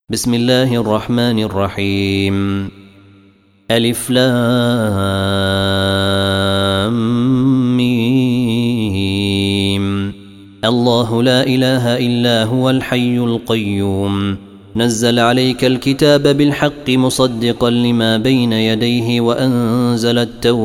بسم الله الرحمن الرحيم. ألف لام ميم. الله لا إله إلا هو الحي القيوم. نزل عليك الكتاب بالحق مصدقا لما بين يديه وأنزل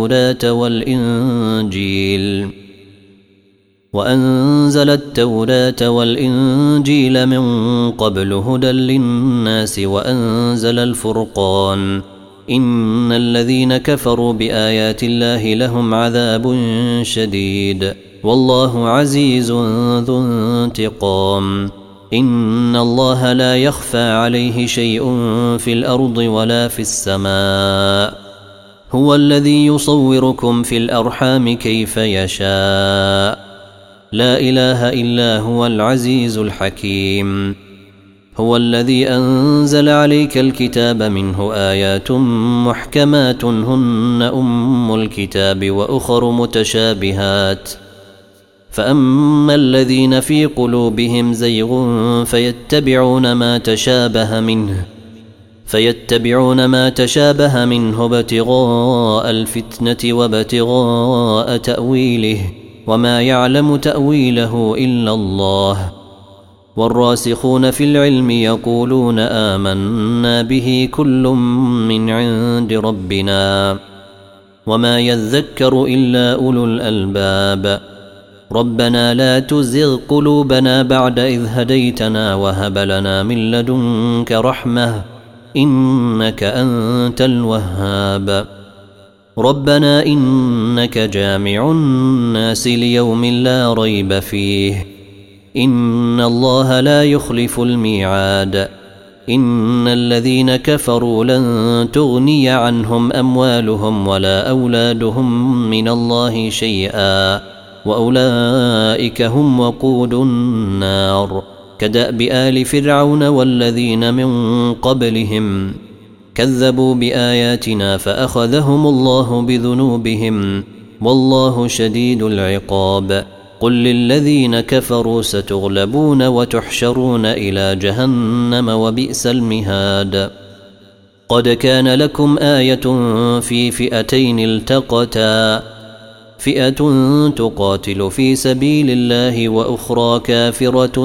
التوراة والإنجيل من قبل هدى للناس وأنزل الفرقان. إن الذين كفروا بآيات الله لهم عذاب شديد والله عزيز ذو انتقام. إن الله لا يخفى عليه شيء في الأرض ولا في السماء. هو الذي يصوركم في الأرحام كيف يشاء. لا إله إلا هو العزيز الحكيم. هو الذي أنزل عليك الكتاب منه آيات محكمات هن أم الكتاب وأخر متشابهات فأما الذين في قلوبهم زيغ فيتبعون ما تشابه منه ابتغاء الفتنة وابتغاء تأويله وما يعلم تأويله إلا الله. والراسخون في العلم يقولون آمنا به كل من عند ربنا وما يذكر إلا أولو الألباب. ربنا لا تزغ قلوبنا بعد إذ هديتنا وهب لنا من لدنك رحمة إنك أنت الوهاب. ربنا إنك جامع الناس ليوم لا ريب فيه إن الله لا يخلف الميعاد. إن الذين كفروا لن تغني عنهم أموالهم ولا أولادهم من الله شيئا وأولئك هم وقود النار. كدأب آل فرعون والذين من قبلهم كذبوا بآياتنا فأخذهم الله بذنوبهم والله شديد العقاب. قل للذين كفروا ستغلبون وتحشرون إلى جهنم وبئس المهاد. قد كان لكم آية في فئتين التقتا فئة تقاتل في سبيل الله وأخرى كافرة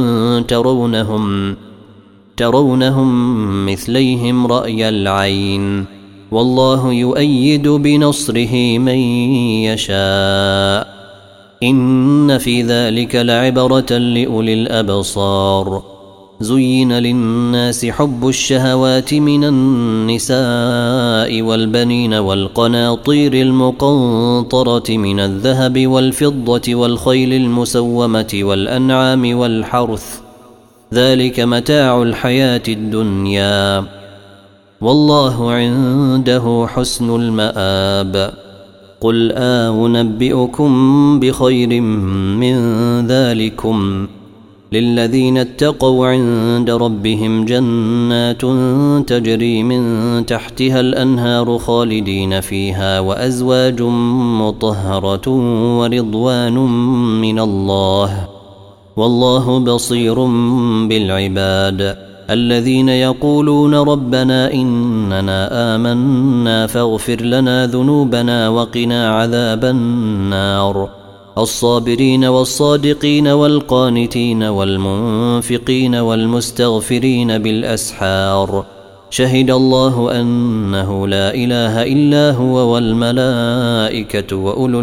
ترونهم مثليهم رأي العين والله يؤيد بنصره من يشاء. إن في ذلك لعبرة لأولي الأبصار. زين للناس حب الشهوات من النساء والبنين والقناطير المقنطرة من الذهب والفضة والخيل المسومة والأنعام والحرث ذلك متاع الحياة الدنيا والله عنده حسن المآب. قل أنبئكم بخير من ذلكم للذين اتقوا عند ربهم جنات تجري من تحتها الأنهار خالدين فيها وأزواج مطهرة ورضوان من الله والله بصير بالعباد. الذين يقولون ربنا إننا آمنا فاغفر لنا ذنوبنا وقنا عذاب النار. الصابرين والصادقين والقانتين والمنفقين والمستغفرين بالأسحار. شهد الله أنه لا إله إلا هو والملائكة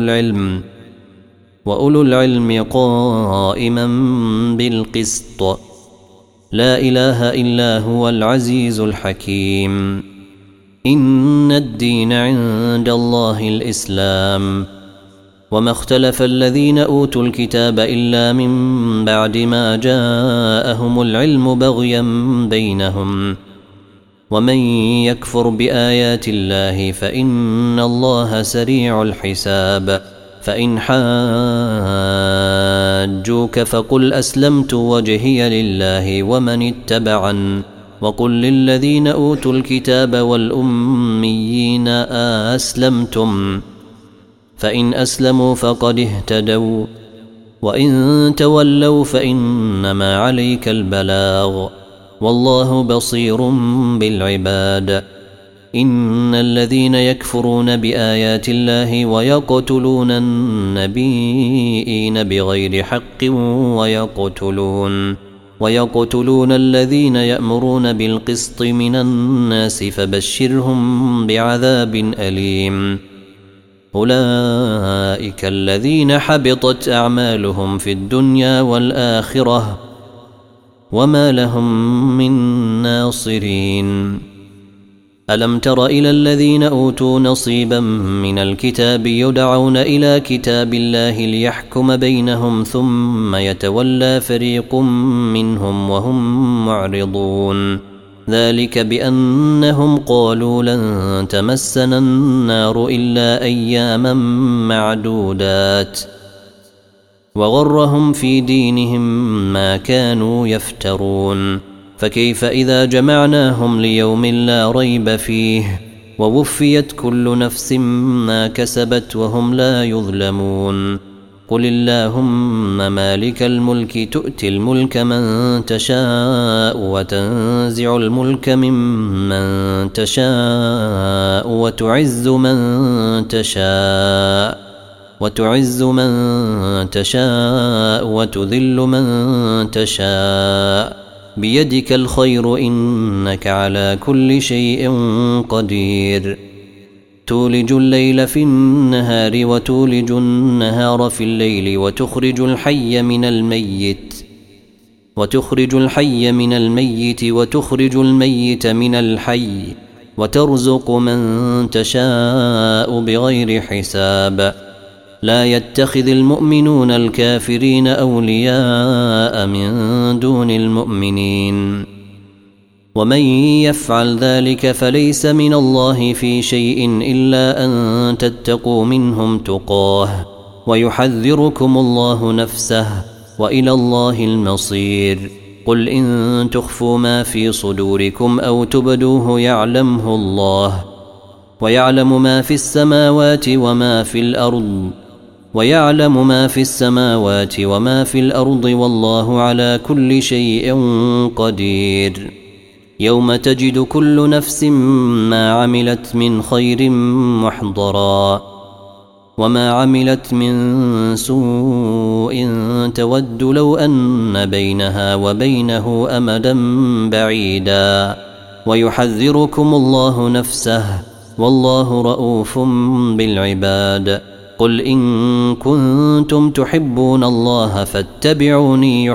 وأولو العلم قائما بالقسط. لا إله إلا هو العزيز الحكيم. إن الدين عند الله الإسلام وما اختلف الذين أوتوا الكتاب إلا من بعد ما جاءهم العلم بغيا بينهم ومن يكفر بآيات الله فإن الله سريع الحساب. فإن حاجوك فقل أسلمت وجهي لله ومن اتبعن وقل للذين أوتوا الكتاب والأميين أسلمتم فإن أسلموا فقد اهتدوا وإن تولوا فإنما عليك البلاغ والله بصير بالعباد. إن الذين يكفرون بآيات الله ويقتلون النبيين بغير حق ويقتلون الذين يأمرون بالقسط من الناس فبشرهم بعذاب أليم. أولئك الذين حبطت أعمالهم في الدنيا والآخرة وما لهم من ناصرين. ألم تر إلى الذين أوتوا نصيبا من الكتاب يدعون إلى كتاب الله ليحكم بينهم ثم يتولى فريق منهم وهم معرضون. ذلك بأنهم قالوا لن تمسنا النار إلا أياما معدودات وغرهم في دينهم ما كانوا يفترون. فكيف إذا جمعناهم ليوم لا ريب فيه ووفيت كل نفس ما كسبت وهم لا يظلمون. قل اللهم مالك الملك تؤتي الملك من تشاء وتنزع الملك ممن تشاء وتعز من تشاء وتذل من تشاء بيدك الخير إنك على كل شيء قدير. تولج الليل في النهار وتولج النهار في الليل وتخرج الحي من الميت وتخرج الميت من الحي وترزق من تشاء بغير حساب. لا يتخذ المؤمنون الكافرين أولياء من دون المؤمنين ومن يفعل ذلك فليس من الله في شيء إلا أن تتقوا منهم تقاه ويحذركم الله نفسه وإلى الله المصير. قل إن تخفوا ما في صدوركم أو تبدوه يعلمه الله ويعلم ما في السماوات وما في الأرض والله على كل شيء قدير. يوم تجد كل نفس ما عملت من خير محضرا وما عملت من سوء تود لو أن بينها وبينه أمدا بعيدا ويحذركم الله نفسه والله رؤوف بالعباد. قل إن كنتم تحبون الله فاتبعوني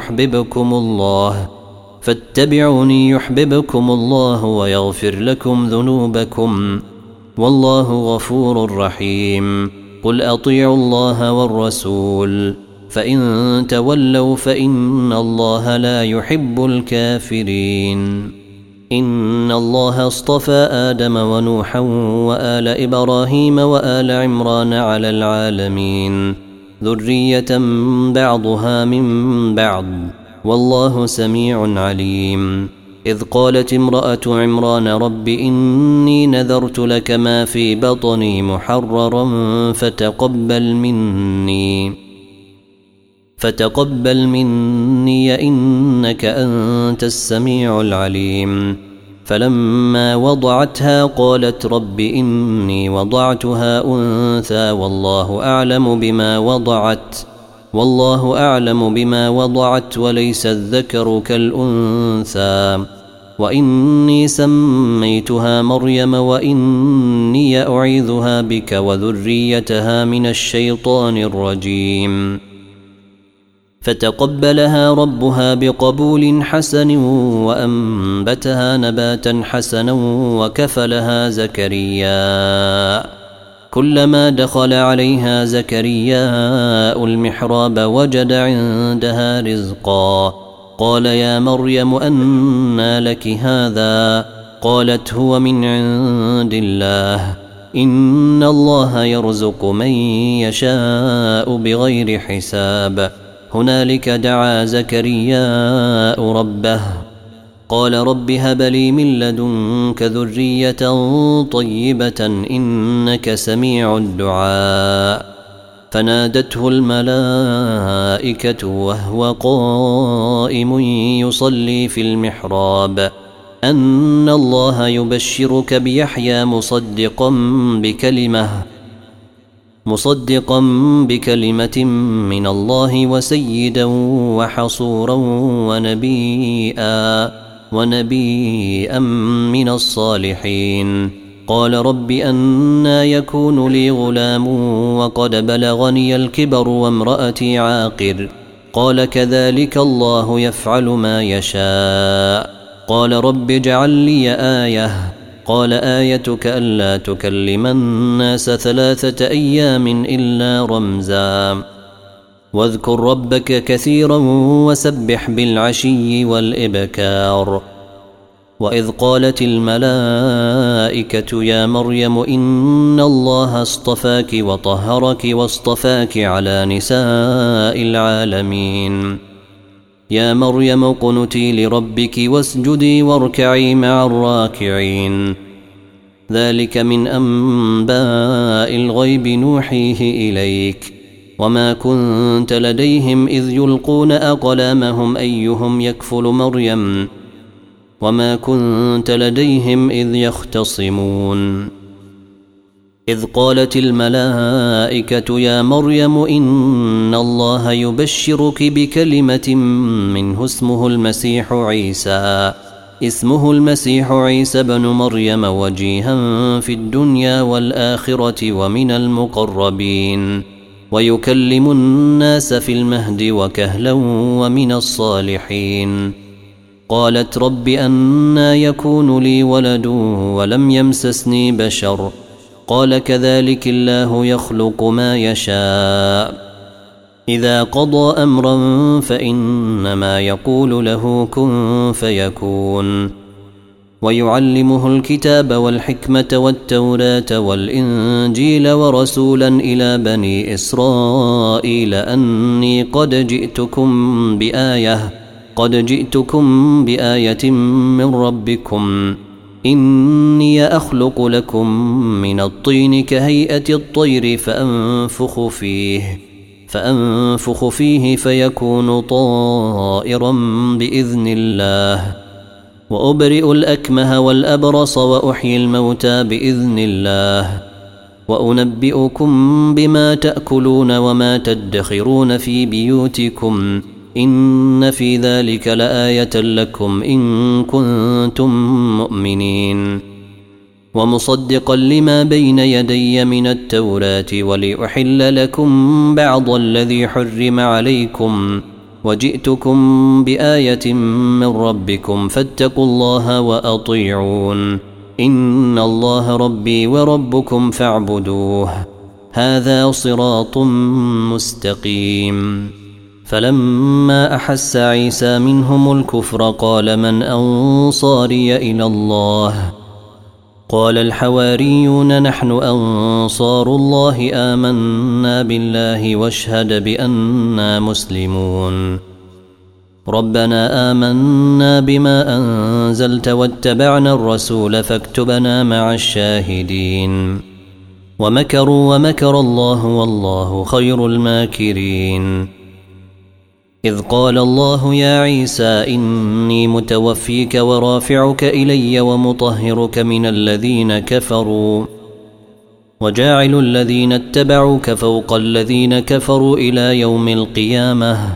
يحببكم الله ويغفر لكم ذنوبكم والله غفور رحيم. قل أطيعوا الله والرسول فإن تولوا فإن الله لا يحب الكافرين. إن الله اصطفى آدم ونوحا وآل إبراهيم وآل عمران على العالمين ذرية بعضها من بعض والله سميع عليم. إذ قالت امرأة عمران رب إني نذرت لك ما في بطني محررا فتقبل مني إنك أنت السميع العليم. فلما وضعتها قالت رب إني وضعتها أنثى والله أعلم بما وضعت وليس الذكر كالأنثى وإني سميتها مريم وإني أعيذها بك وذريتها من الشيطان الرجيم. فتقبلها ربها بقبول حسن وأنبتها نباتا حسنا وكفلها زكريا. كلما دخل عليها زكرياء المحراب وجد عندها رزقا قال يا مريم أنى لك هذا؟ قالت هو من عند الله إن الله يرزق من يشاء بغير حساب. هنالك دعا زكرياء ربه قال رب هب لي من لدنك ذرية طيبة إنك سميع الدعاء. فنادته الملائكة وهو قائم يصلي في المحراب أن الله يبشرك بيحيى مصدقا بكلمة من الله وسيدا وحصورا ونبيا من الصالحين. قال رب أنى يكون لي غلام وقد بلغني الكبر وامرأتي عاقر. قال كذلك الله يفعل ما يشاء. قال رب اجعل لي آية. قال آيتك ألا تكلم الناس 3 أيام إلا رمزا واذكر ربك كثيرا وسبح بالعشي والإبكار. وإذ قالت الملائكة يا مريم إن الله اصطفاك وطهرك واصطفاك على نساء العالمين. يا مريم اقنتي لربك واسجدي واركعي مع الراكعين. ذلك من أنباء الغيب نوحيه إليك وما كنت لديهم إذ يلقون أقلامهم أيهم يكفل مريم وما كنت لديهم إذ يختصمون. إذ قالت الملائكة يا مريم إن الله يبشرك بكلمة منه اسمه المسيح عيسى بن مريم وجيها في الدنيا والآخرة ومن المقربين ويكلم الناس في المهد وكهلا ومن الصالحين. قالت رب أنى يكون لي ولد ولم يمسسني بشر. قال كذلك الله يخلق ما يشاء. إذا قضى أمرا فإنما يقول له كن فيكون. ويعلمه الكتاب والحكمة والتوراة والإنجيل ورسولا إلى بني إسرائيل أني قد جئتكم بآية من ربكم. إني أخلق لكم من الطين كهيئة الطير فأنفخ فيه فيكون طائرا بإذن الله. وأبرئ الأكمه والأبرص وأحيي الموتى بإذن الله. وأنبئكم بما تأكلون وما تدخرون في بيوتكم إن في ذلك لآية لكم إن كنتم مؤمنين. ومصدقا لما بين يدي من التوراة ولأحل لكم بعض الذي حرم عليكم وجئتكم بآية من ربكم فاتقوا الله وأطيعون. إن الله ربي وربكم فاعبدوه هذا صراط مستقيم. فلما أحس عيسى منهم الكفر قال من أنصاري إلى الله؟ قال الحواريون نحن أنصار الله آمنا بالله واشهد بأننا مسلمون. ربنا آمنا بما أنزلت واتبعنا الرسول فاكتبنا مع الشاهدين. ومكروا ومكر الله والله خير الماكرين. إذ قال الله يا عيسى إني متوفيك ورافعك إلي ومطهرك من الذين كفروا وجاعل الذين اتبعوك فوق الذين كفروا إلى يوم القيامة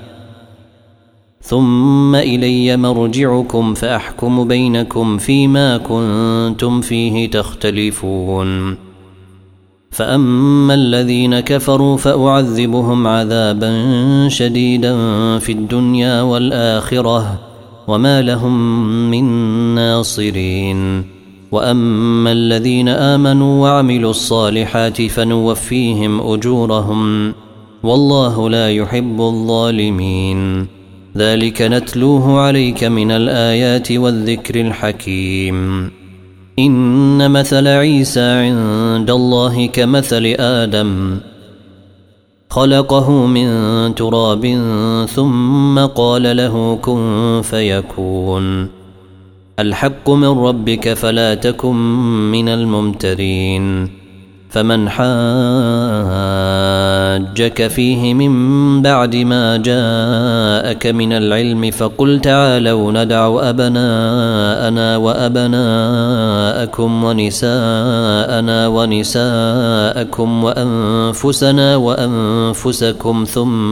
ثم إلي مرجعكم فأحكم بينكم فيما كنتم فيه تختلفون. فأما الذين كفروا فأعذبهم عذابا شديدا في الدنيا والآخرة وما لهم من ناصرين. وأما الذين آمنوا وعملوا الصالحات فنوفيهم أجورهم والله لا يحب الظالمين. ذلك نتلوه عليك من الآيات والذكر الحكيم. إن مثل عيسى عند الله كمثل آدم خلقه من تراب ثم قال له كن فيكون. الحق من ربك فلا تكن من الممترين. فمن حاجك فيه من بعد ما جاءك من العلم فقل تعالوا ندع أبناءنا وأبناءكم ونساءنا ونساءكم وأنفسنا وأنفسكم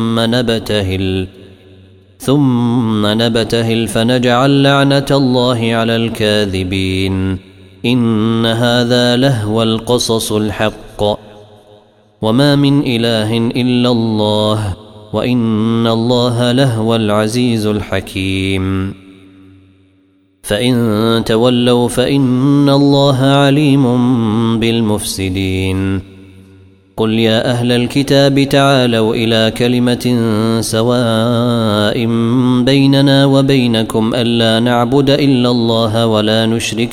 ثم نبتهل فنجعل لعنة الله على الكاذبين إن هذا لهو القصص الحق وما من إله إلا الله وإن الله لهو العزيز الحكيم فإن تولوا فإن الله عليم بالمفسدين قل يا أهل الكتاب تعالوا إلى كلمة سواء بيننا وبينكم ألا نعبد إلا الله ولا نشرك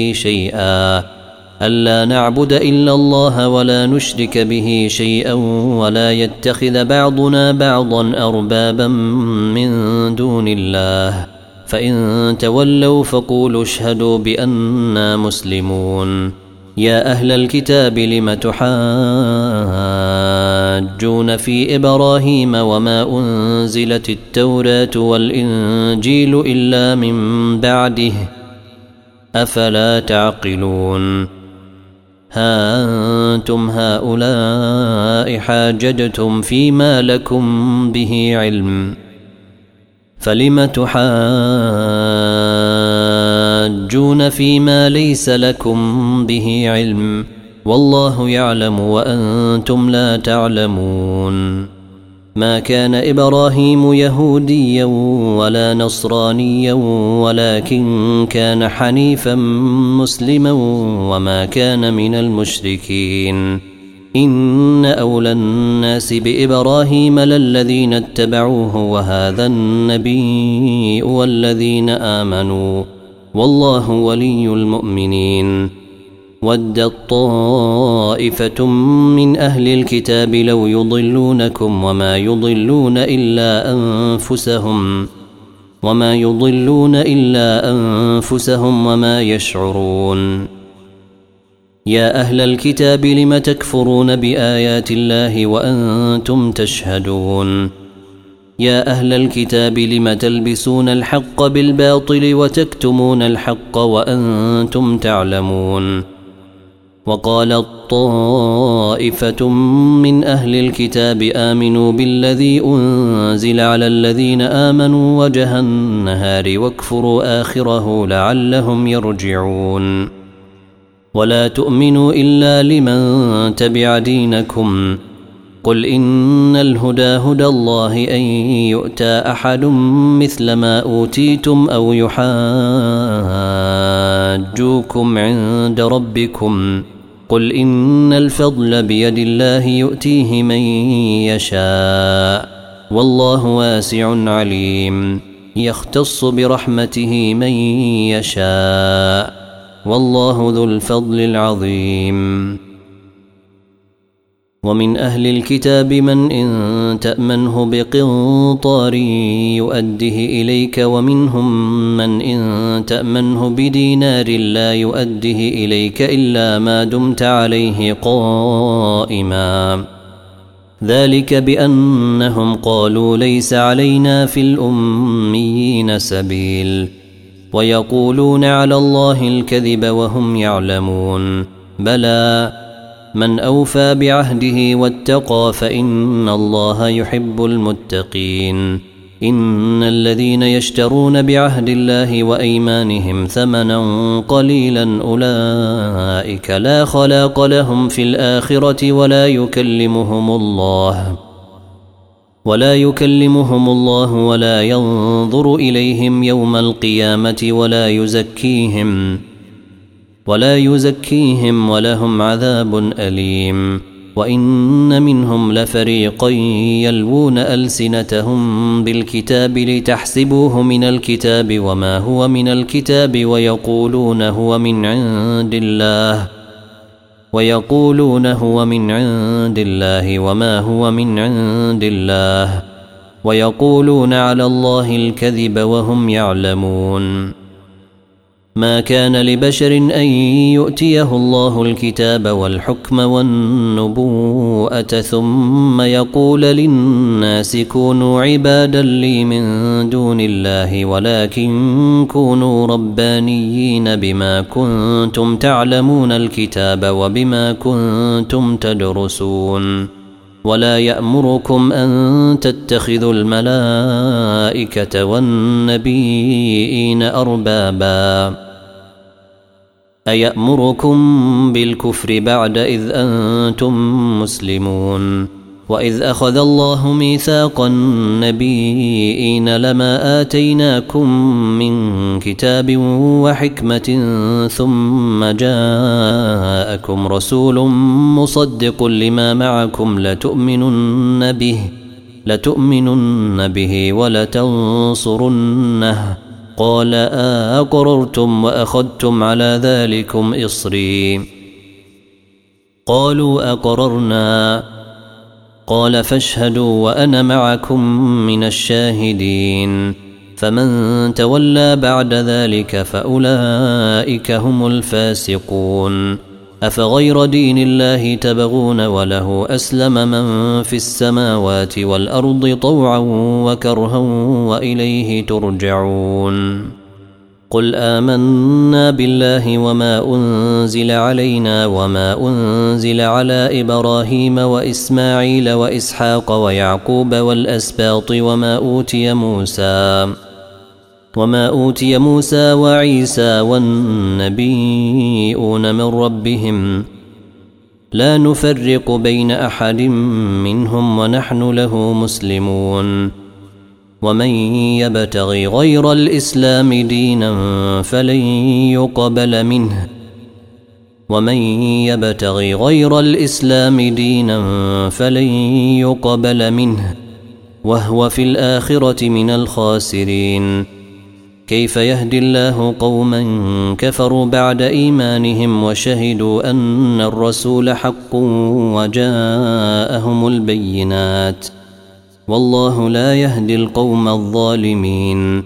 به شيئا ولا يتخذ بعضنا بعضا أربابا من دون الله فإن تولوا فقولوا اشهدوا بأننا مسلمون يا أهل الكتاب لم تحاجون في إبراهيم وما أنزلت التوراة والإنجيل إلا من بعده أفلا تعقلون ها أنتم هؤلاء حاججتم فيما لكم به علم فلم تحاجون فيما ليس لكم به علم والله يعلم وأنتم لا تعلمون ما كان إبراهيم يهوديا ولا نصرانيا ولكن كان حنيفا مسلما وما كان من المشركين إن أولى الناس بإبراهيم للذين اتبعوه وهذا النبي والذين آمنوا والله ولي المؤمنين ودت طائفة من أهل الكتاب لو يضلونكم وما يضلون إلا أنفسهم وما يشعرون يا أهل الكتاب لم تكفرون بآيات الله وأنتم تشهدون يا أهل الكتاب لم تلبسون الحق بالباطل وتكتمون الحق وأنتم تعلمون وقالت طائفة من أهل الكتاب آمنوا بالذي أنزل على الذين آمنوا وجه النهار واكفروا آخره لعلهم يرجعون ولا تؤمنوا إلا لمن تبع دينكم قل إن الهدى هدى الله أن يؤتى أحد مثل ما أوتيتم أو يحاجوكم عند ربكم قل إن الفضل بيد الله يؤتيه من يشاء والله واسع عليم يختص برحمته من يشاء والله ذو الفضل العظيم ومن أهل الكتاب من إن تأمنه بقنطار يؤده إليك ومنهم من إن تأمنه بدينار لا يؤده إليك إلا ما دمت عليه قائما ذلك بأنهم قالوا ليس علينا في الأميين سبيل ويقولون على الله الكذب وهم يعلمون بلى من أوفى بعهده واتقى فإن الله يحب المتقين إن الذين يشترون بعهد الله وأيمانهم ثمنا قليلا أولئك لا خلاق لهم في الآخرة ولا يكلمهم الله ولا ينظر إليهم يوم القيامة ولا يزكيهم ولهم عذاب أليم وإن منهم لفريقا يلوون ألسنتهم بالكتاب لتحسبوه من الكتاب وما هو من الكتاب ويقولون هو من عند الله وما هو من عند الله ويقولون على الله الكذب وهم يعلمون ما كان لبشر أن يؤتيه الله الكتاب والحكم والنبوءة ثم يقول للناس كونوا عبادا لي من دون الله ولكن كونوا ربانيين بما كنتم تعلمون الكتاب وبما كنتم تدرسون ولا يأمركم أن تتخذوا الملائكة والنبيين أربابا أيأمركم بالكفر بعد إذ أنتم مسلمون وإذ أخذ الله ميثاق النبيين لما آتيناكم من كتاب وحكمة ثم جاءكم رسول مصدق لما معكم لتؤمنن به ولتنصرنه قال أقررتم وأخذتم على ذلكم إصري قالوا أقررنا قال فاشهدوا وأنا معكم من الشاهدين فمن تولى بعد ذلك فأولئك هم الفاسقون أفغير دين الله تبغون وله أسلم من في السماوات والأرض طوعا وكرها وإليه ترجعون قل آمنا بالله وما أنزل علينا وما أنزل على إبراهيم وإسماعيل وإسحاق ويعقوب والأسباط وما أوتي موسى وعيسى والنبيون من ربهم لا نفرق بين أحد منهم ونحن له مسلمون ومن يبتغي غير الإسلام دينا فلن يقبل منه وهو في الآخرة من الخاسرين كيف يهدي الله قوما كفروا بعد إيمانهم وشهدوا أن الرسول حق وجاءهم البينات والله لا يهدي القوم الظالمين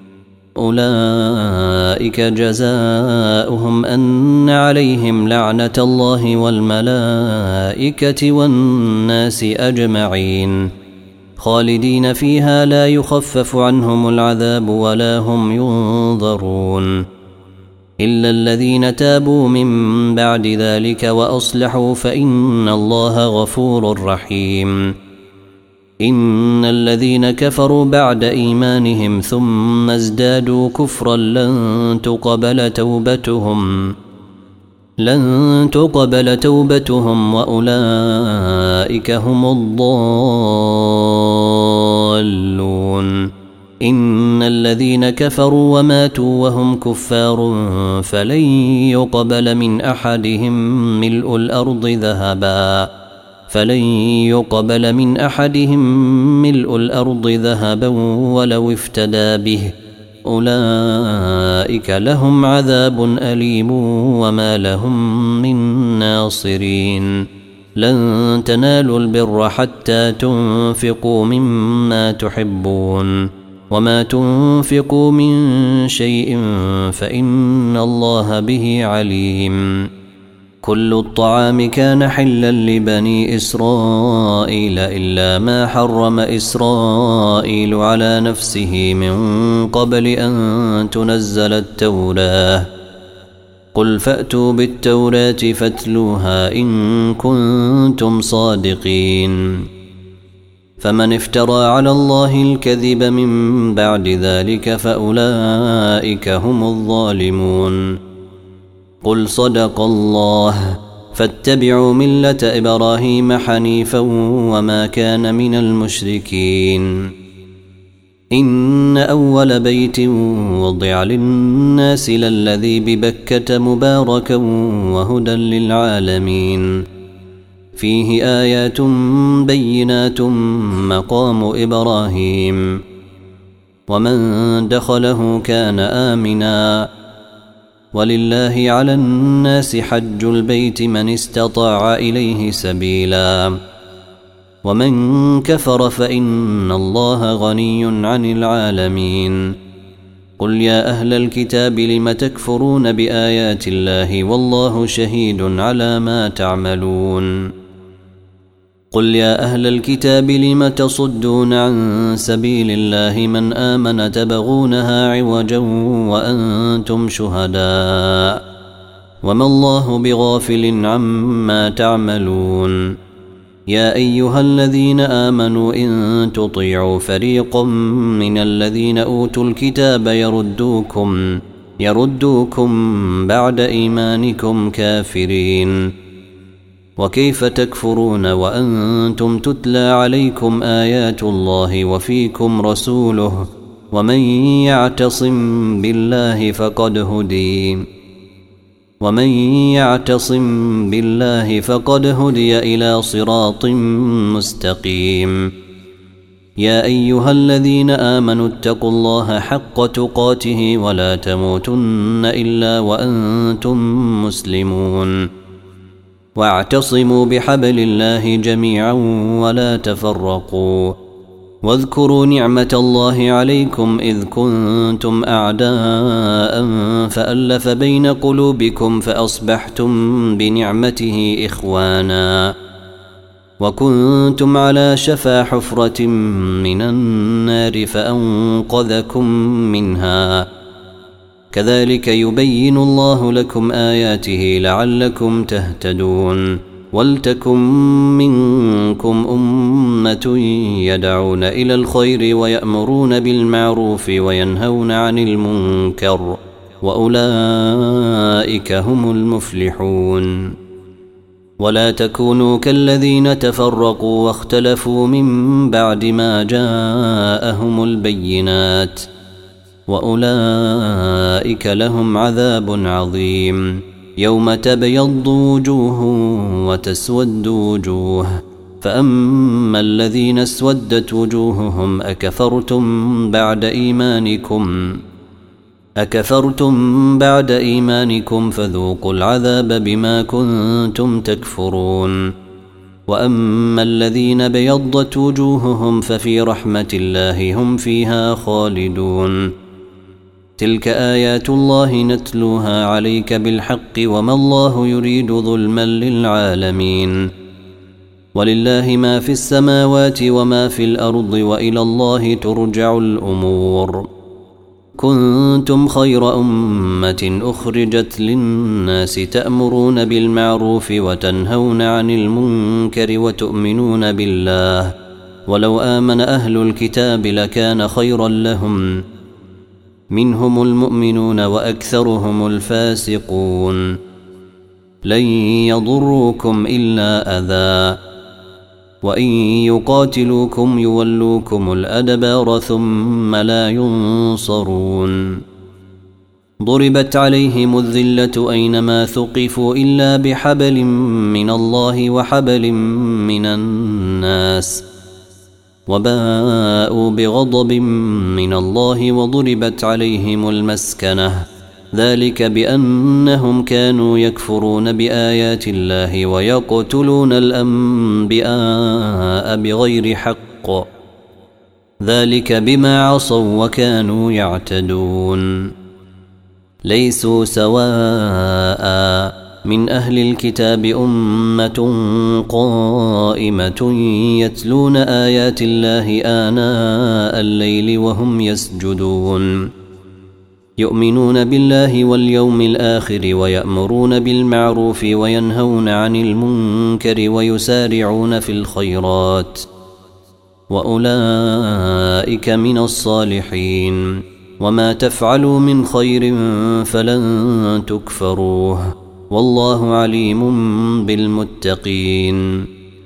أولئك جزاؤهم أن عليهم لعنة الله والملائكة والناس أجمعين خالدين فيها لا يخفف عنهم العذاب ولا هم ينظرون إلا الذين تابوا من بعد ذلك وأصلحوا فإن الله غفور رحيم إن الذين كفروا بعد إيمانهم ثم ازدادوا كفرا لن تقبل توبتهم وأولئك هم الضالون إن الذين كفروا وماتوا وهم كفار فلن يقبل من أحدهم ملء الأرض ذهبا ولو افتدى به أولئك لهم عذاب أليم وما لهم من ناصرين لن تنالوا البر حتى تنفقوا مما تحبون وما تنفقوا من شيء فإن الله به عليم كل الطعام كان حلا لبني إسرائيل إلا ما حرم إسرائيل على نفسه من قبل أن تنزل التوراة قل فأتوا بالتوراة فاتلوها إن كنتم صادقين فمن افترى على الله الكذب من بعد ذلك فأولئك هم الظالمون قل صدق الله فاتبعوا ملة إبراهيم حنيفا وما كان من المشركين إن أول بيت وضع للناس للذي ببكة مباركا وهدى للعالمين فيه آيات بينات مقام إبراهيم ومن دخله كان آمنا ولله على الناس حج البيت من استطاع إليه سبيلا ومن كفر فإن الله غني عن العالمين قل يا أهل الكتاب لم تكفرون بآيات الله والله شهيد على ما تعملون قل يا أهل الكتاب لم تصدون عن سبيل الله من آمن تبغونها عوجا وأنتم شهداء وما الله بغافل عما تعملون يا أيها الذين آمنوا إن تطيعوا فريقا من الذين أوتوا الكتاب يردوكم بعد إيمانكم كافرين وكيف تكفرون وأنتم تتلى عليكم آيات الله وفيكم رسوله ومن يعتصم بالله فقد هدي إلى صراط مستقيم يا أيها الذين آمنوا اتقوا الله حق تقاته ولا تموتن إلا وأنتم مسلمون واعتصموا بحبل الله جميعا ولا تفرقوا واذكروا نعمة الله عليكم إذ كنتم أعداء فألف بين قلوبكم فأصبحتم بنعمته إخوانا وكنتم على شفا حفرة من النار فأنقذكم منها كذلك يبين الله لكم آياته لعلكم تهتدون ولتكن منكم أمة يدعون إلى الخير ويأمرون بالمعروف وينهون عن المنكر وأولئك هم المفلحون ولا تكونوا كالذين تفرقوا واختلفوا من بعد ما جاءهم البينات وأولئك لهم عذاب عظيم يوم تبيض وجوه وتسود وجوه فأما الذين اسودت وجوههم أكفرتم بعد إيمانكم فذوقوا العذاب بما كنتم تكفرون وأما الذين بيضت وجوههم ففي رحمة الله هم فيها خالدون تلك آيات الله نتلوها عليك بالحق وما الله يريد ظلما للعالمين ولله ما في السماوات وما في الأرض وإلى الله ترجع الأمور كنتم خير أمة أخرجت للناس تأمرون بالمعروف وتنهون عن المنكر وتؤمنون بالله ولو آمن أهل الكتاب لكان خيرا لهم منهم المؤمنون وأكثرهم الفاسقون لن يضروكم إلا أذى وإن يقاتلوكم يولوكم الأدبار ثم لا ينصرون ضربت عليهم الذلة أينما ثقفوا إلا بحبل من الله وحبل من الناس وباءوا بغضب من الله وضربت عليهم المسكنة ذلك بأنهم كانوا يكفرون بآيات الله ويقتلون الأنبياء بغير حق ذلك بما عصوا وكانوا يعتدون ليسوا سواء من أهل الكتاب أمة قائمة يتلون آيات الله آناء الليل وهم يسجدون يؤمنون بالله واليوم الآخر ويأمرون بالمعروف وينهون عن المنكر ويسارعون في الخيرات وأولئك من الصالحين وما تفعلوا من خير فلن تكفروه والله عليم بالمتقين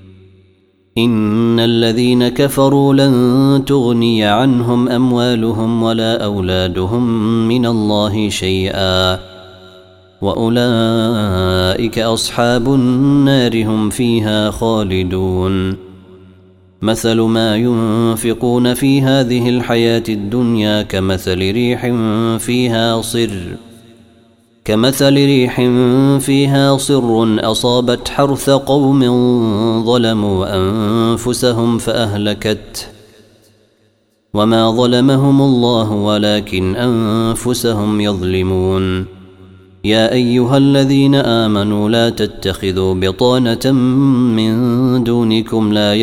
إن الذين كفروا لن تغني عنهم أموالهم ولا أولادهم من الله شيئا وأولئك أصحاب النار هم فيها خالدون مثل ما ينفقون في هذه الحياة الدنيا كمثل ريح فيها صر أصابت حرث قوم ظلموا أنفسهم وما ظلمهم الله ولكن أنفسهم يظلمون. يا أيها الذين آمنوا لا تتخذوا بطانة من دونكم لا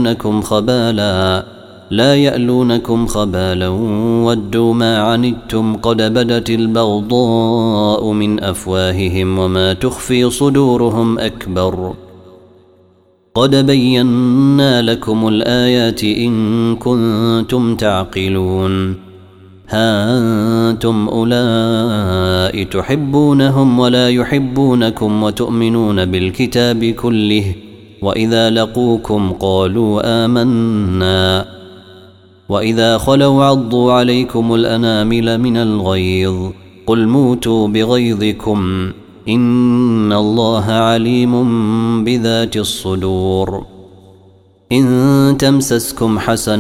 يألونكم خبالا ودوا ما عنتم قد بدت البغضاء من أفواههم وما تخفي صدورهم أكبر. قد بينا لكم الآيات إن كنتم تعقلون. ها أنتم أولئك تحبونهم ولا يحبونكم وتؤمنون بالكتاب كله وإذا لقوكم قالوا آمنا وإذا خلوا عضوا عليكم الأنامل من الغيظ قل موتوا بغيظكم إن الله عليم بذات الصدور. إن تمسسكم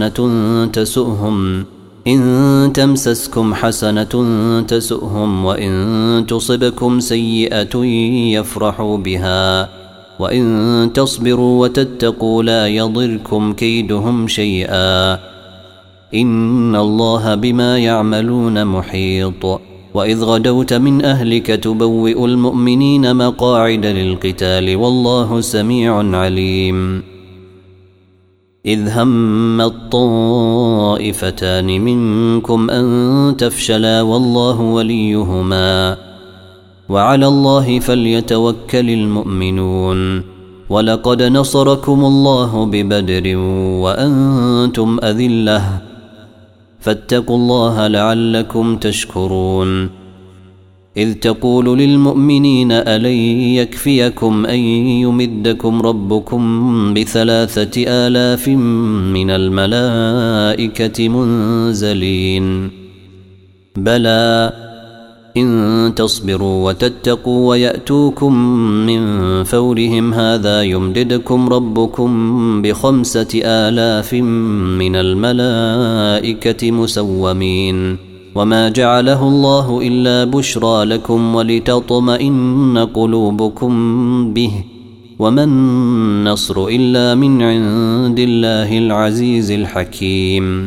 حسنة تسؤهم وإن تصبكم سيئة يفرحوا بها وإن تصبروا وتتقوا لا يضركم كيدهم شيئا إن الله بما يعملون محيط. وإذ غدوت من أهلك تبوئ المؤمنين مقاعد للقتال والله سميع عليم. إذ هم الطائفتان منكم أن تفشلا والله وليهما وعلى الله فليتوكل المؤمنون. ولقد نصركم الله ببدر وأنتم أذلة فاتقوا الله لعلكم تشكرون. إذ تقول للمؤمنين ألن يكفيكم أن يمدكم ربكم ب3,000 من الملائكة منزلين بلى إن تصبروا وتتقوا ويأتوكم من فورهم هذا يمددكم ربكم ب5,000 من الملائكة مسومين. وما جعله الله إلا بشرى لكم ولتطمئن قلوبكم به وما النصر إلا من عند الله العزيز الحكيم.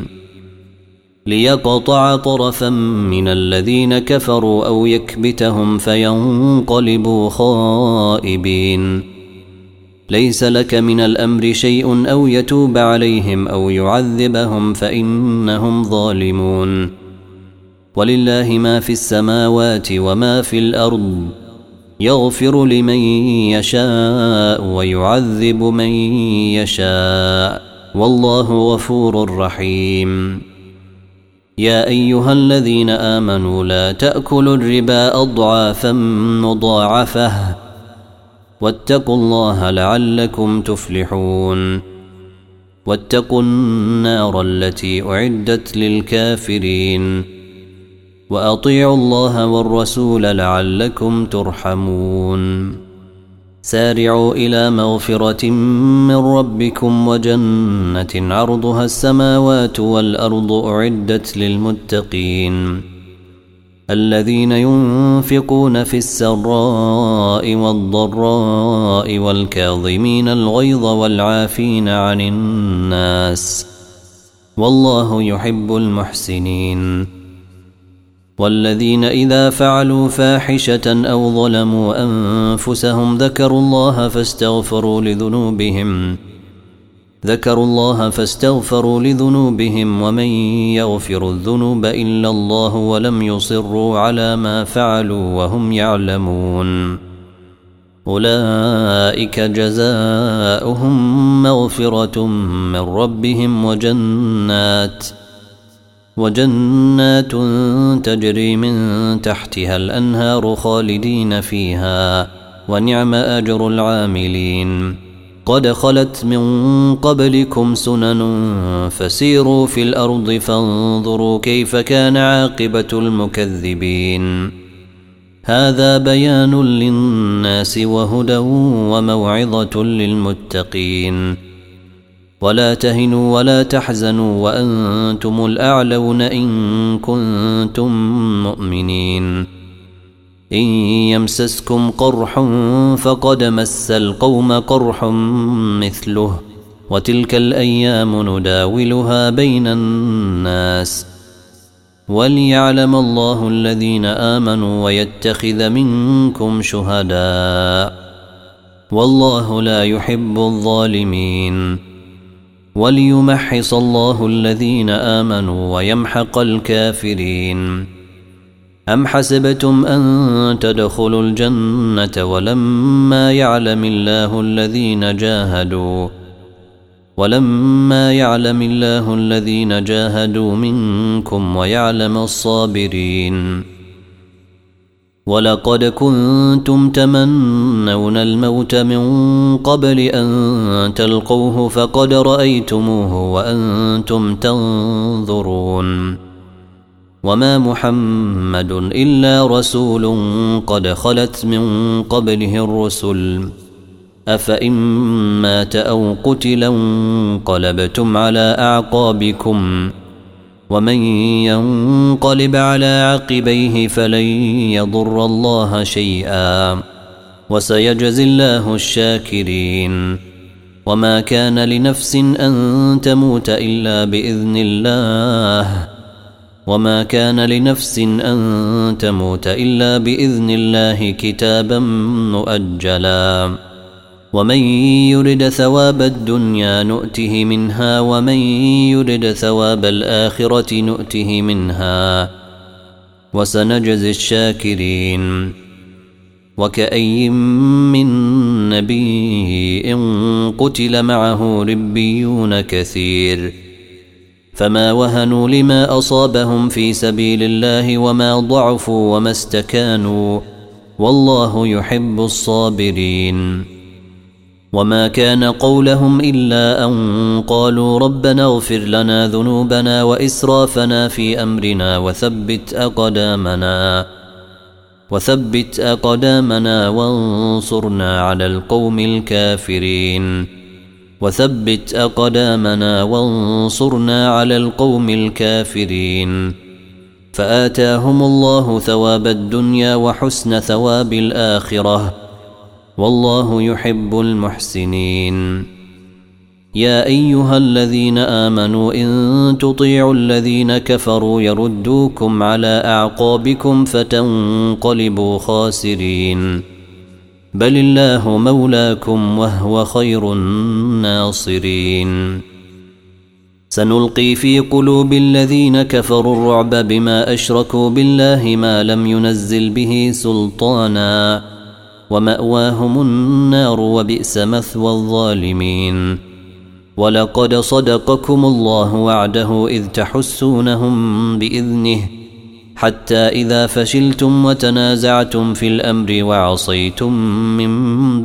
ليقطع طرفا من الذين كفروا أو يكبتهم فينقلبوا خائبين. ليس لك من الأمر شيء أو يتوب عليهم أو يعذبهم فإنهم ظالمون. ولله ما في السماوات وما في الأرض يغفر لمن يشاء ويعذب من يشاء والله غفور رحيم. يا أيها الذين آمنوا لا تأكلوا الربا أضعافا مضاعفة واتقوا الله لعلكم تفلحون. واتقوا النار التي أعدت للكافرين وأطيعوا الله والرسول لعلكم ترحمون. سارعوا إلى مغفرة من ربكم وجنة عرضها السماوات والأرض أعدت للمتقين الذين ينفقون في السراء والضراء والكاظمين الغيظ والعافين عن الناس والله يحب المحسنين. والذين إذا فعلوا فاحشة أو ظلموا أنفسهم ذكروا الله فاستغفروا لذنوبهم ومن يغفر الذنوب إلا الله ولم يصروا على ما فعلوا وهم يعلمون. أولئك جزاؤهم مغفرة من ربهم وجنات تجري من تحتها الأنهار خالدين فيها ونعم أجر العاملين. قد خلت من قبلكم سنن فسيروا في الأرض فانظروا كيف كان عاقبة المكذبين. هذا بيان للناس وهدى وموعظة للمتقين. ولا تهنوا ولا تحزنوا وأنتم الأعلون إن كنتم مؤمنين. إن يمسسكم قرح فقد مس القوم قرح مثله وتلك الأيام نداولها بين الناس وليعلم الله الذين آمنوا ويتخذ منكم شهداء والله لا يحب الظالمين وليمحص الله الذين آمنوا ويمحق الكافرين. أم حسبتم أن تدخلوا الجنة ولما يعلم الله الذين جاهدوا منكم ويعلم الصابرين. ولقد كنتم تمنون الموت من قبل أن تلقوه فقد رأيتموه وأنتم تنظرون. وما محمد إلا رسول قد خلت من قبله الرسل أفإن مات أو قتلا انقلبتم على أعقابكم ومن ينقلب على عقبيه فلن يضر الله شيئا وسيجزي الله الشاكرين. وما كان لنفس أن تموت إلا بإذن الله كتابا مؤجلا. ومن يرد ثواب الدنيا نؤته منها ومن يرد ثواب الآخرة نؤته منها وسنجزي الشاكرين. وكأي من نبي قتل معه ربيون كثير فما وهنوا لما أصابهم في سبيل الله وما ضعفوا وما استكانوا والله يحب الصابرين. وما كان قولهم إلا أن قالوا ربنا اغفر لنا ذنوبنا وإسرافنا في أمرنا وثبت أقدامنا وانصرنا على القوم الكافرين. فآتاهم الله ثواب الدنيا وحسن ثواب الآخرة والله يحب المحسنين. يا أيها الذين آمنوا إن تطيعوا الذين كفروا يردوكم على أعقابكم فتنقلبوا خاسرين بل الله مولاكم وهو خير الناصرين. سنلقي في قلوب الذين كفروا الرعب بما أشركوا بالله ما لم ينزل به سلطانا ومأواهم النار وبئس مثوى الظالمين. ولقد صدقكم الله وعده إذ تحسونهم بإذنه حتى إذا فشلتم وتنازعتم في الأمر وعصيتم من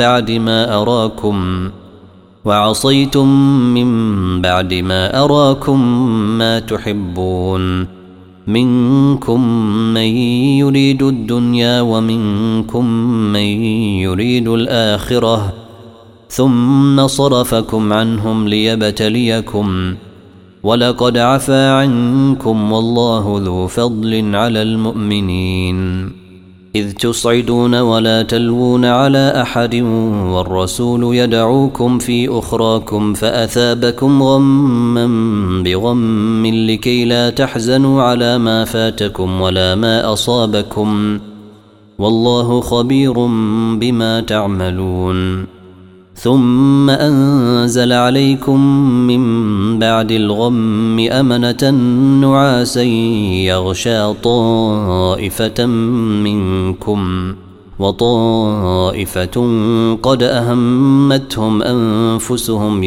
بعد ما أراكم ما تحبون منكم من يريد الدنيا ومنكم من يريد الآخرة ثم صرفكم عنهم ليبتليكم ولقد عفا عنكم والله ذو فضل على المؤمنين. إذ تصعدون ولا تلوون على أحد والرسول يدعوكم في أخراكم فأثابكم غما بغم لكي لا تحزنوا على ما فاتكم ولا ما أصابكم والله خبير بما تعملون. ثم أنزل عليكم من بعد الغم أمنة نعاسا يغشى طائفة منكم وطائفة قد أهمتهم أنفسهم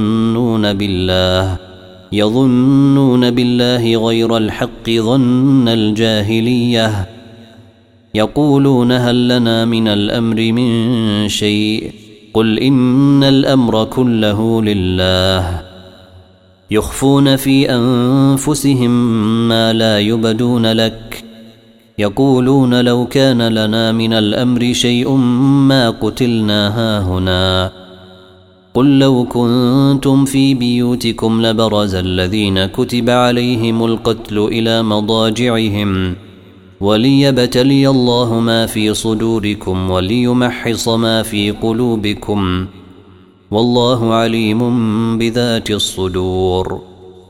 يظنون بالله غير الحق ظن الجاهلية يقولون هل لنا من الأمر من شيء قل إن الأمر كله لله يخفون في أنفسهم ما لا يبدون لك يقولون لو كان لنا من الأمر شيء ما قتلنا هاهنا قل لو كنتم في بيوتكم لبرز الذين كتب عليهم القتل إلى مضاجعهم وليبتلي الله ما في صدوركم وليمحص ما في قلوبكم والله عليم بذات الصدور.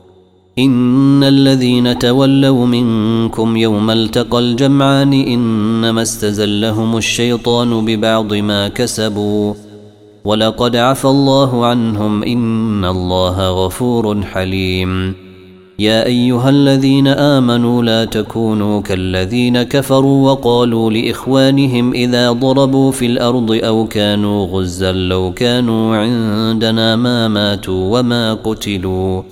إن الذين تولوا منكم يوم التقى الجمعان إنما استزلهم الشيطان ببعض ما كسبوا ولقد عفى الله عنهم إن الله غفور حليم. يا أيها الذين آمنوا لا تكونوا كالذين كفروا وقالوا لإخوانهم إذا ضربوا في الأرض أو كانوا غزا لو كانوا عندنا ما ماتوا وما قتلوا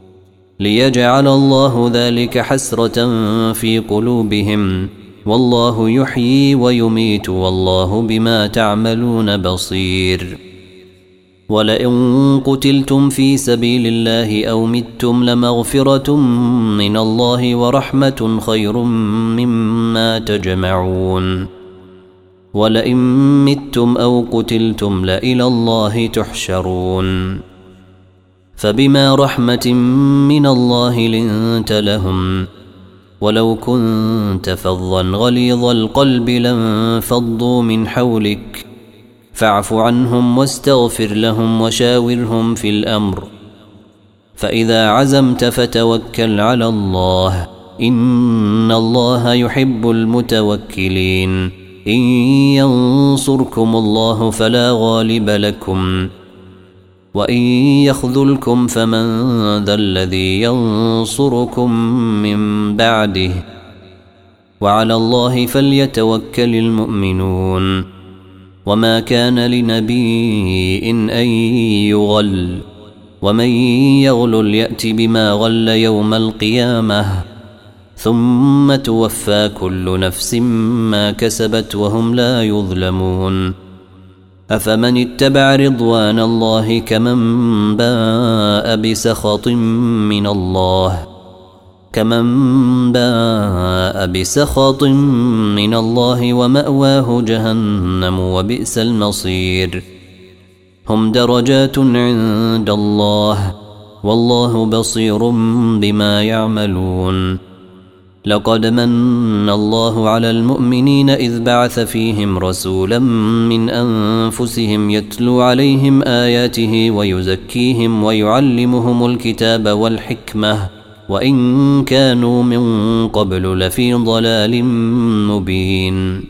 ليجعل الله ذلك حسرة في قلوبهم والله يحيي ويميت والله بما تعملون بصير. ولئن قتلتم في سبيل الله أو متم لمغفرة من الله ورحمة خير مما تجمعون. ولئن متم أو قتلتم لإلى الله تحشرون. فبما رحمة من الله لنت لهم ولو كنت فظا غليظ القلب لانفضوا من حولك فاعف عنهم واستغفر لهم وشاورهم في الأمر فإذا عزمت فتوكل على الله إن الله يحب المتوكلين. إن ينصركم الله فلا غالب لكم وإن يخذلكم فمن ذا الذي ينصركم من بعده وعلى الله فليتوكل المؤمنون. وما كان لنبي أن يغل ومن يغلل يأت بما غل يوم القيامة ثم توفى كل نفس ما كسبت وهم لا يظلمون. أفمن اتبع رضوان الله كمن باء بسخط من الله ومأواه جهنم وبئس المصير. هم درجات عند الله والله بصير بما يعملون. لقد من الله على المؤمنين إذ بعث فيهم رسولا من أنفسهم يتلو عليهم آياته ويزكيهم ويعلمهم الكتاب والحكمة وإن كانوا من قبل لفي ضلال مبين.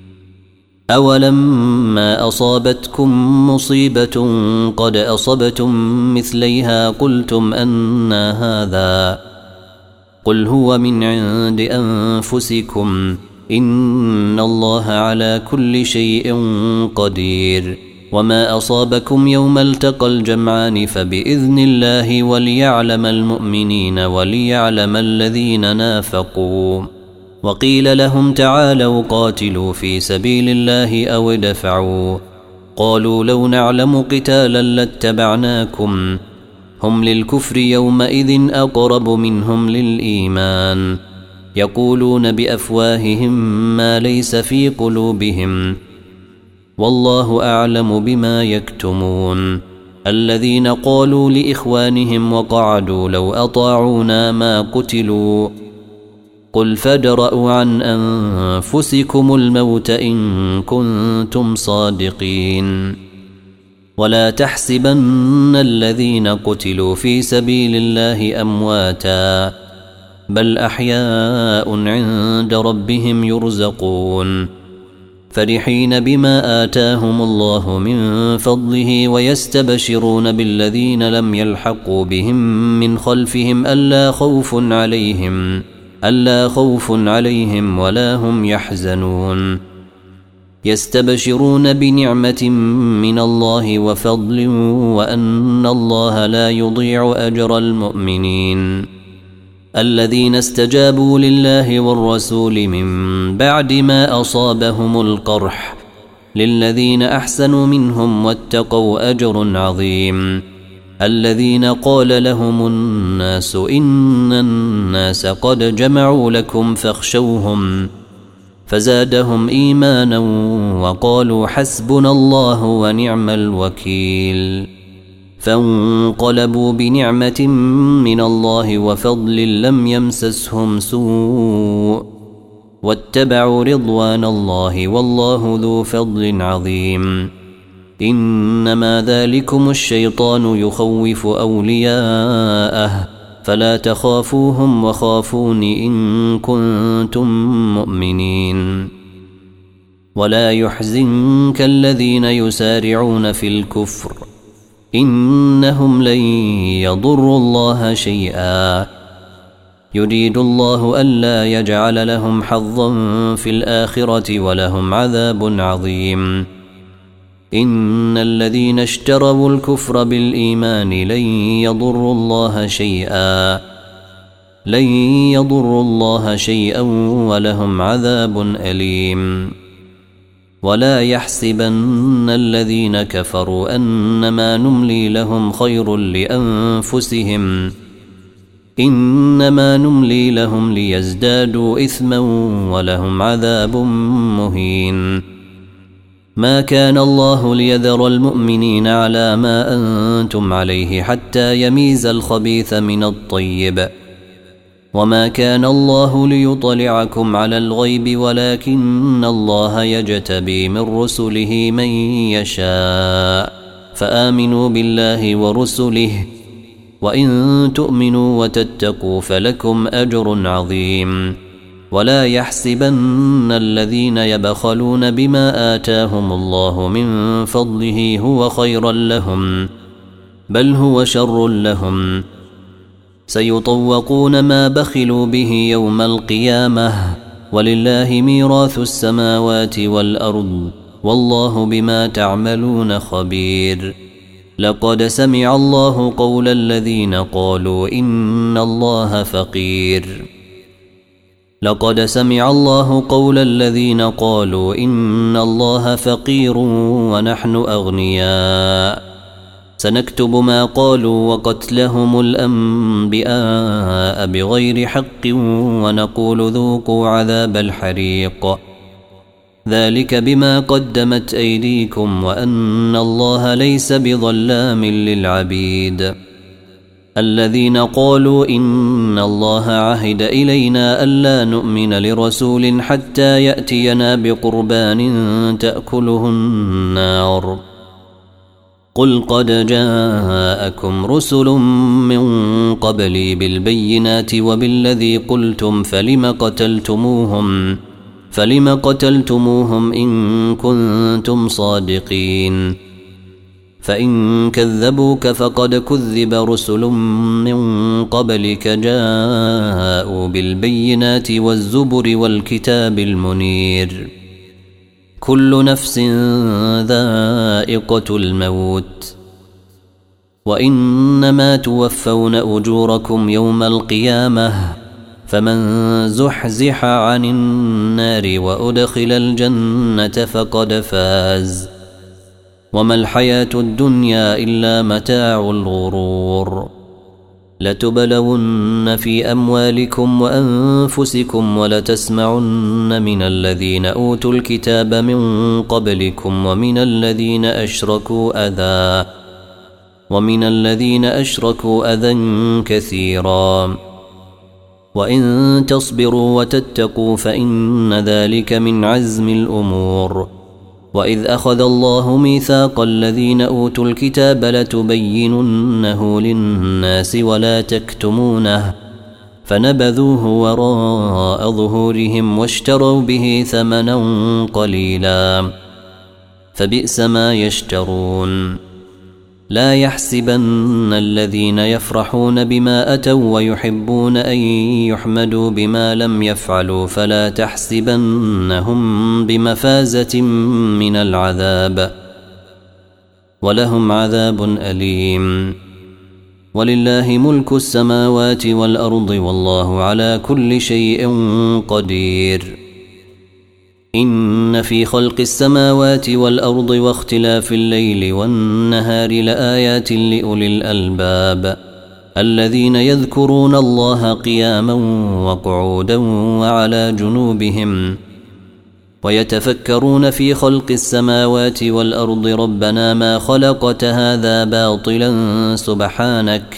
أولما أصابتكم مصيبة قد أصبتم مثليها قلتم أنى هذا قل هو من عند أنفسكم إن الله على كل شيء قدير. وما أصابكم يوم التقى الجمعان فبإذن الله وليعلم المؤمنين وليعلم الذين نافقوا. وقيل لهم تعالوا قاتلوا في سبيل الله أو ادفعوا قالوا لو نعلم قتالا لاتبعناكم هم للكفر يومئذ أقرب منهم للإيمان يقولون بأفواههم ما ليس في قلوبهم والله أعلم بما يكتمون. الذين قالوا لإخوانهم وقعدوا لو أطاعونا ما قتلوا قل فادرءوا عن أنفسكم الموت إن كنتم صادقين. ولا تحسبن الذين قتلوا في سبيل الله أمواتا بل أحياء عند ربهم يرزقون فرحين بما آتاهم الله من فضله ويستبشرون بالذين لم يلحقوا بهم من خلفهم ألا خوف عليهم ولا هم يحزنون. يستبشرون بنعمة من الله وفضل وأن الله لا يضيع أجر المؤمنين. الذين استجابوا لله والرسول من بعد ما أصابهم القرح للذين أحسنوا منهم واتقوا أجر عظيم. الذين قال لهم الناس إن الناس قد جمعوا لكم فاخشوهم فزادهم إيمانا وقالوا حسبنا الله ونعم الوكيل. فانقلبوا بنعمة من الله وفضل لم يمسسهم سوء واتبعوا رضوان الله والله ذو فضل عظيم. إنما ذلكم الشيطان يخوف أولياءه فلا تخافوهم وخافون إن كنتم مؤمنين ولا يحزنك الذين يسارعون في الكفر إنهم لن يضروا الله شيئا يريد الله ألا يجعل لهم حظا في الآخرة ولهم عذاب عظيم إن الذين اشتروا الكفر بالإيمان لن يضروا الله شيئا ولهم عذاب أليم ولا يحسبن الذين كفروا أنما نملي لهم خير لأنفسهم إنما نملي لهم ليزدادوا إثما ولهم عذاب مهين ما كان الله ليذر المؤمنين على ما أنتم عليه حتى يميز الخبيث من الطيب وما كان الله ليطلعكم على الغيب ولكن الله يجتبي من رسله من يشاء فآمنوا بالله ورسله وإن تؤمنوا وتتقوا فلكم أجر عظيم ولا يحسبن الذين يبخلون بما آتاهم الله من فضله هو خيرا لهم بل هو شر لهم سيطوقون ما بخلوا به يوم القيامة ولله ميراث السماوات والأرض والله بما تعملون خبير لقد سمع الله قول الذين قالوا إن الله فقير ونحن أغنياء سنكتب ما قالوا وقتلهم الأنبياء بغير حق ونقول ذوقوا عذاب الحريق ذلك بما قدمت أيديكم وأن الله ليس بظلام للعبيد الذين قالوا إن الله عهد إلينا ألا نؤمن لرسول حتى يأتينا بقربان تأكله النار قل قد جاءكم رسل من قبلي بالبينات وبالذي قلتم فلم قتلتموهم إن كنتم صادقين فإن كذبوك فقد كذب رسل من قبلك جاءوا بالبينات والزبر والكتاب المنير كل نفس ذائقة الموت وإنما توفون أجوركم يوم القيامة فمن زحزح عن النار وأدخل الجنة فقد فاز وما الحياة الدنيا إلا متاع الغرور لتبلون في أموالكم وأنفسكم ولتسمعن من الذين أوتوا الكتاب من قبلكم ومن الذين أشركوا أذى كثيرا وإن تصبروا وتتقوا فإن ذلك من عزم الأمور وإذ أخذ الله ميثاق الذين أوتوا الكتاب لتبيننه للناس ولا تكتمونه فنبذوه وراء ظهورهم واشتروا به ثمنا قليلا فبئس ما يشترون لا يحسبن الذين يفرحون بما أتوا ويحبون أن يحمدوا بما لم يفعلوا فلا تحسبنهم بمفازة من العذاب ولهم عذاب أليم ولله ملك السماوات والأرض والله على كل شيء قدير إن في خلق السماوات والأرض واختلاف الليل والنهار لآيات لأولي الألباب الذين يذكرون الله قياما وقعودا وعلى جنوبهم ويتفكرون في خلق السماوات والأرض ربنا ما خلقت هذا باطلا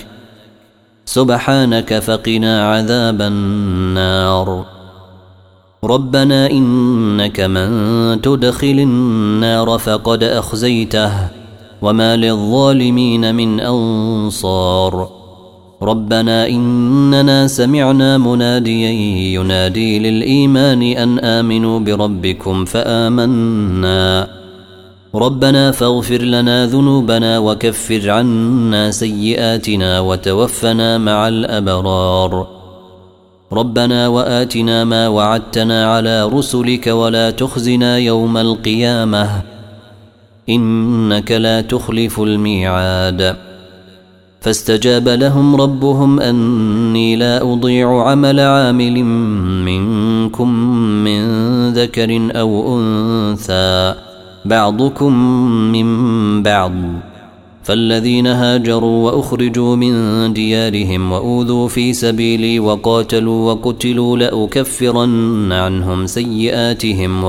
سبحانك فقنا عذاب النار ربنا إنك من تدخل النار فقد أخزيته وما للظالمين من أنصار ربنا إننا سمعنا مناديا ينادي للإيمان أن آمنوا بربكم فآمنا ربنا فاغفر لنا ذنوبنا وكفر عنا سيئاتنا وتوفنا مع الأبرار ربنا وآتنا ما وعدتنا على رسلك ولا تخزنا يوم القيامة إنك لا تخلف الميعاد فاستجاب لهم ربهم أني لا أضيع عمل عامل منكم من ذكر أو أنثى بعضكم من بعض فالذين هاجروا وأخرجوا من ديارهم وأوذوا في سبيلي وقاتلوا وقتلوا لأكفرن عنهم سيئاتهم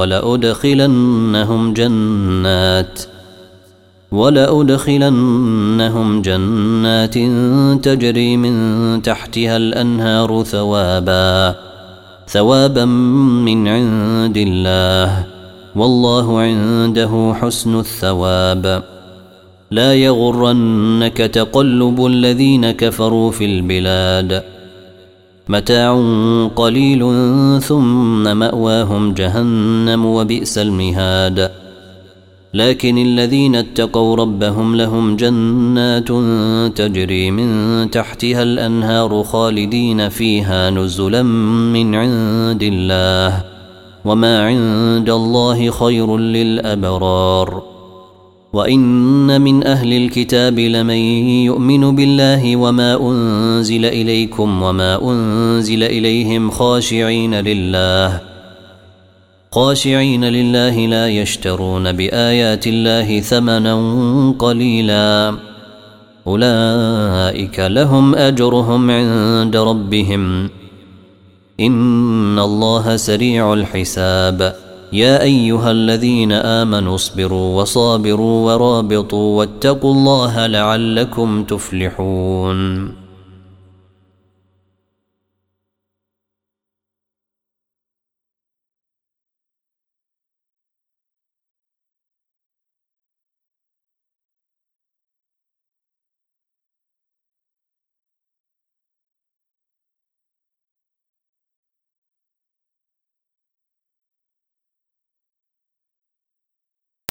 ولأدخلنهم جنات تجري من تحتها الأنهار ثوابا من عند الله والله عنده حسن الثواب لا يغرنك تقلب الذين كفروا في البلاد متاع قليل ثم مأواهم جهنم وبئس المهاد لكن الذين اتقوا ربهم لهم جنات تجري من تحتها الأنهار خالدين فيها نزلا من عند الله وما عند الله خير للأبرار وإن من أهل الكتاب لمن يؤمن بالله وما أنزل إليكم وما أنزل إليهم خاشعين لله لا يشترون بآيات الله ثمنا قليلا أولئك لهم أجرهم عند ربهم إن الله سريع الحساب يا أيها الذين آمنوا اصبروا وصابروا ورابطوا واتقوا الله لعلكم تفلحون